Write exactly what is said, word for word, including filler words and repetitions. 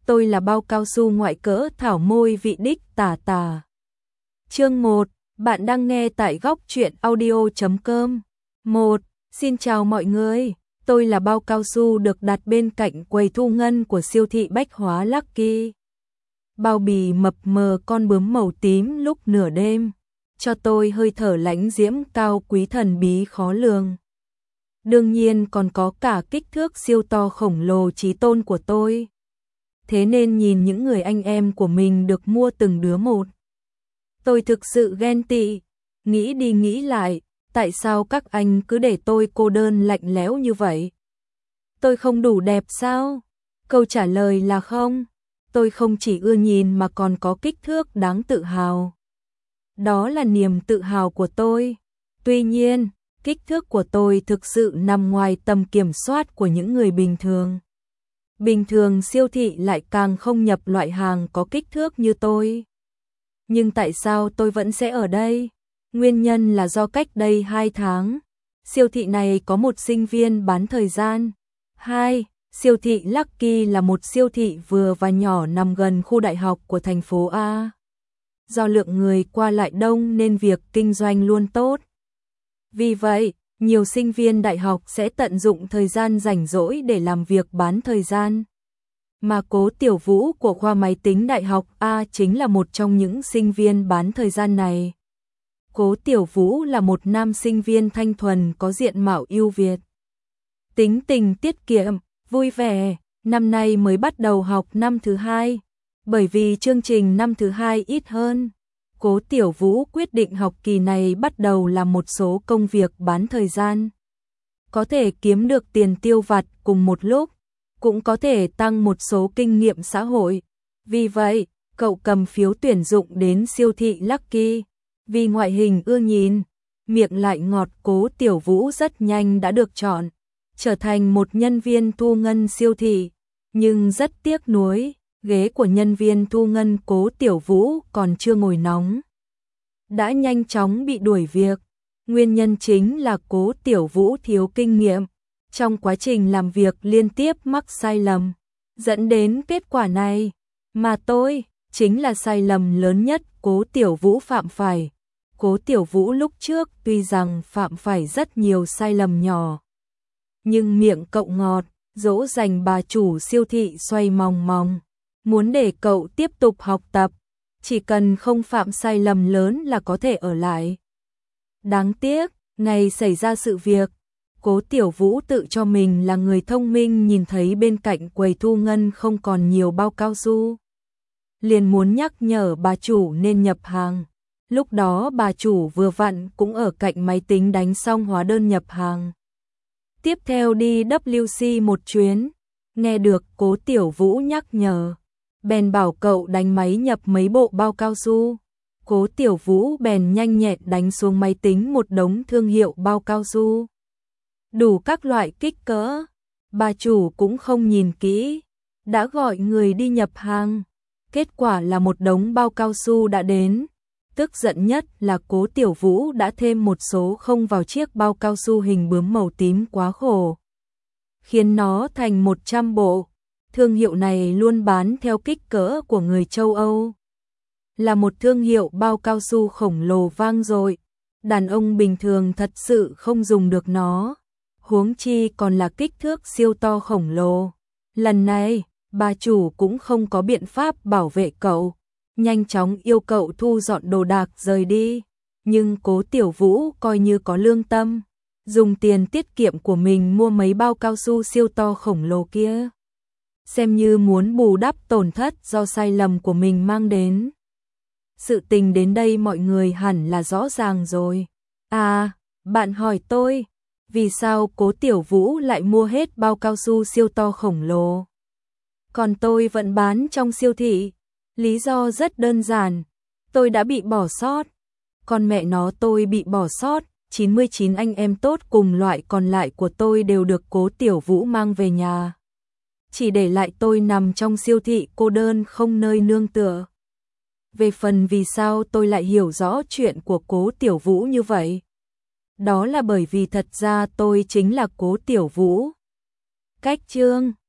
tôi là bao cao su ngoại cỡ thảo môi vị đích tả tả. Chương một, bạn đang nghe tại góc truyện audio chấm com. một. Xin chào mọi người, tôi là bao cao su được đặt bên cạnh quầy thu ngân của siêu thị bách hóa Lucky. Bao bì mập mờ con bướm màu tím lúc nửa đêm, cho tôi hơi thở lãnh diễm cao quý thần bí khó lường. Đương nhiên còn có cả kích thước siêu to khổng lồ chí tôn của tôi. Thế nên nhìn những người anh em của mình được mua từng đứa một, tôi thực sự ghen tị, nghĩ đi nghĩ lại, tại sao các anh cứ để tôi cô đơn lạnh lẽo như vậy? Tôi không đủ đẹp sao? Câu trả lời là không, tôi không chỉ ưa nhìn mà còn có kích thước đáng tự hào. Đó là niềm tự hào của tôi. Tuy nhiên, kích thước của tôi thực sự nằm ngoài tầm kiểm soát của những người bình thường. Bình thường siêu thị lại càng không nhập loại hàng có kích thước như tôi. Nhưng tại sao tôi vẫn sẽ ở đây? Nguyên nhân là do cách đây hai tháng, siêu thị này có một sinh viên bán thời gian. hai. Siêu thị Lucky là một siêu thị vừa và nhỏ nằm gần khu đại học của thành phố A. Do lượng người qua lại đông nên việc kinh doanh luôn tốt. Vì vậy, nhiều sinh viên đại học sẽ tận dụng thời gian rảnh rỗi để làm việc bán thời gian. Mà Cố Tiểu Vũ của khoa máy tính đại học A chính là một trong những sinh viên bán thời gian này. Cố Tiểu Vũ là một nam sinh viên thanh thuần có diện mạo ưu việt. Tính tình tiết kiệm, vui vẻ, năm nay mới bắt đầu học năm thứ hai. Bởi vì chương trình năm thứ hai ít hơn, Cố Tiểu Vũ quyết định học kỳ này bắt đầu làm một số công việc bán thời gian. Có thể kiếm được tiền tiêu vặt cùng một lúc, cũng có thể tăng một số kinh nghiệm xã hội. Vì vậy, cậu cầm phiếu tuyển dụng đến siêu thị Lucky. Vì ngoại hình ưa nhìn, miệng lại ngọt, Cố Tiểu Vũ rất nhanh đã được chọn, trở thành một nhân viên thu ngân siêu thị. Nhưng rất tiếc nuối, ghế của nhân viên thu ngân Cố Tiểu Vũ còn chưa ngồi nóng, đã nhanh chóng bị đuổi việc. Nguyên nhân chính là Cố Tiểu Vũ thiếu kinh nghiệm, trong quá trình làm việc liên tiếp mắc sai lầm, dẫn đến kết quả này. Mà tôi, chính là sai lầm lớn nhất Cố Tiểu Vũ phạm phải. Cố Tiểu Vũ lúc trước tuy rằng phạm phải rất nhiều sai lầm nhỏ, nhưng miệng cậu ngọt, dỗ dành bà chủ siêu thị xoay mòng mòng, muốn để cậu tiếp tục học tập, chỉ cần không phạm sai lầm lớn là có thể ở lại. Đáng tiếc, ngày xảy ra sự việc, Cố Tiểu Vũ tự cho mình là người thông minh, nhìn thấy bên cạnh quầy thu ngân không còn nhiều bao cao su, liền muốn nhắc nhở bà chủ nên nhập hàng. Lúc đó bà chủ vừa vặn cũng ở cạnh máy tính đánh xong hóa đơn nhập hàng. Tiếp theo đi W C một chuyến, nghe được Cố Tiểu Vũ nhắc nhở, bèn bảo cậu đánh máy nhập mấy bộ bao cao su. Cố Tiểu Vũ bèn nhanh nhẹn đánh xuống máy tính một đống thương hiệu bao cao su, đủ các loại kích cỡ. Bà chủ cũng không nhìn kỹ, đã gọi người đi nhập hàng. Kết quả là một đống bao cao su đã đến. Tức giận nhất là Cố Tiểu Vũ đã thêm một số không vào chiếc bao cao su hình bướm màu tím quá khổ, khiến nó thành một trăm bộ. Thương hiệu này luôn bán theo kích cỡ của người châu Âu, là một thương hiệu bao cao su khổng lồ vang dội. Đàn ông bình thường thật sự không dùng được nó, huống chi còn là kích thước siêu to khổng lồ. Lần này, bà chủ cũng không có biện pháp bảo vệ cậu, nhanh chóng yêu cậu thu dọn đồ đạc rời đi. Nhưng Cố Tiểu Vũ coi như có lương tâm, dùng tiền tiết kiệm của mình mua mấy bao cao su siêu to khổng lồ kia, xem như muốn bù đắp tổn thất do sai lầm của mình mang đến. Sự tình đến đây mọi người hẳn là rõ ràng rồi. À, bạn hỏi tôi, vì sao Cố Tiểu Vũ lại mua hết bao cao su siêu to khổng lồ, còn tôi vẫn bán trong siêu thị? Lý do rất đơn giản, tôi đã bị bỏ sót. Con mẹ nó, tôi bị bỏ sót, chín mươi chín anh em tốt cùng loại còn lại của tôi đều được Cố Tiểu Vũ mang về nhà, chỉ để lại tôi nằm trong siêu thị cô đơn không nơi nương tựa. Về phần vì sao tôi lại hiểu rõ chuyện của Cố Tiểu Vũ như vậy, đó là bởi vì thật ra tôi chính là Cố Tiểu Vũ. Cách chương